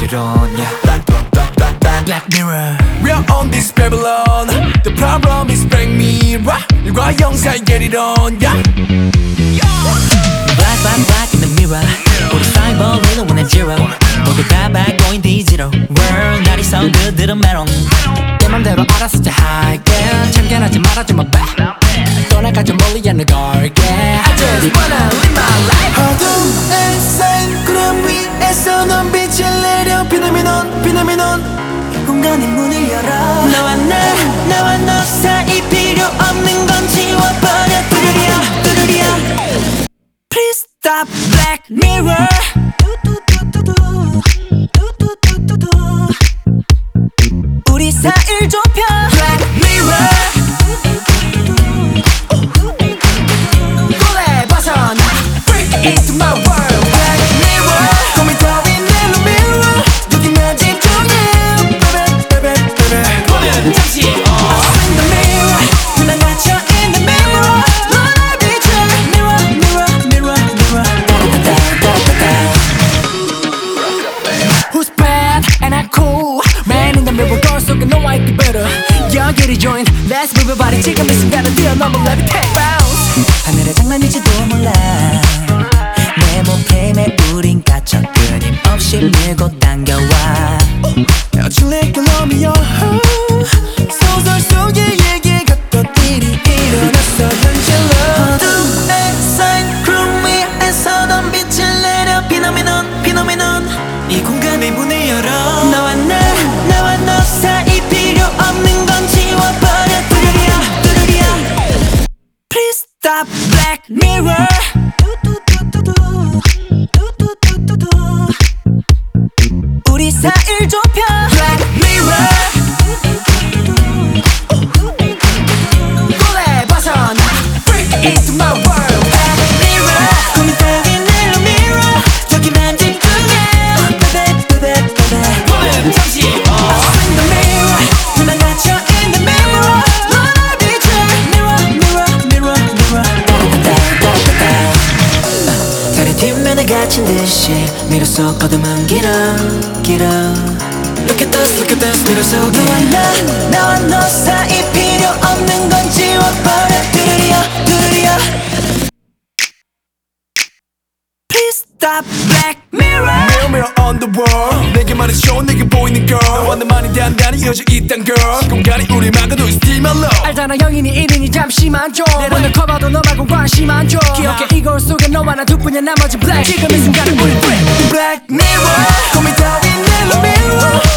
이런 yeah. Black Mirror We're on this Babylon. The problem is Black Mirror. 일과 영사이 get it on yeah. Black black black in the mirror 우리 사이버 리는 원해 zero 모두 다 bad going digital World 날이 so good 들은 메롱 내 맘대로 알아서 잘 할게 참견하지 말아줘 my back 떠나가 좀 멀리 안 나갈게 I just wanna live my life 어둠의 산 구름 위에서 넌 빛을 내려 피노미논 피노미논 공간의 문을 열어 나와 너 사이 필요 없는 건 지워버려 뚜루리야 뚜루리야 Please stop Black Mirror 우리 사이를 좁혀 Black Mirror 골에 벗어나 Break into my world Black Mirror 고민 따윈 내 mirror 여기 난 집중해 Baby baby baby 잠시 I swing the mirror 난 갇혀 in the mirror 너를 비춰 Mirror mirror mirror mirror Who's bad and I cool Man in the mirror 거울 속에 너와 있기 better 여기를 join Let's move your body 지금 이 순간을 뛰어넘어 levitate bounce 하늘의 장난일지도 몰라 내 몸프레임에 우린 갇혀 끊임없이 밀고 당겨와 여칠래 꼴로미여 소설 속의 얘기 같던 일이 일어났어 현실로 어둠에 쌓인 구름 위에서 넌 빛을 내려 피노미논 피노미논 이 공간의 문을 열어 나와 너 사이 필요 없는 건 지워버려 뚜루리야 뚜루리야 Please stop Black Mirror 우리 사이를 좁혀 Black Mirror 골에 벗어나 Break into my world Black Mirror 고민 따윈 내 mirror 여기만 집중해 Baby baby baby 잠시 I swing the mirror 난 갇혀 in the mirror 너를 비춰 Mirror mirror mirror mirror 다리 뒷면에 갇힌 듯이 미로 속 어둠은 길어 Look at us 미로 속 나와 너 사이 필요 없는 건 지워버려 뚜루리야 Please stop Black Mirror Mirror mirror on the wall 내게만 해줘 내게 보이는 girl 너와 나만이 단단히 이어져 있단 girl 공간이 우리 막아도 it's still my love 알잖아 영인이 1인이 잠시만 줘 내려는 커봐도 너 말고 관심 안 줘 기억해 이 거울 속에 너와 나 둘뿐이야 나머지 black 지금 이 순간은 우리 free Black Mirror 고민 따윈 내 mirror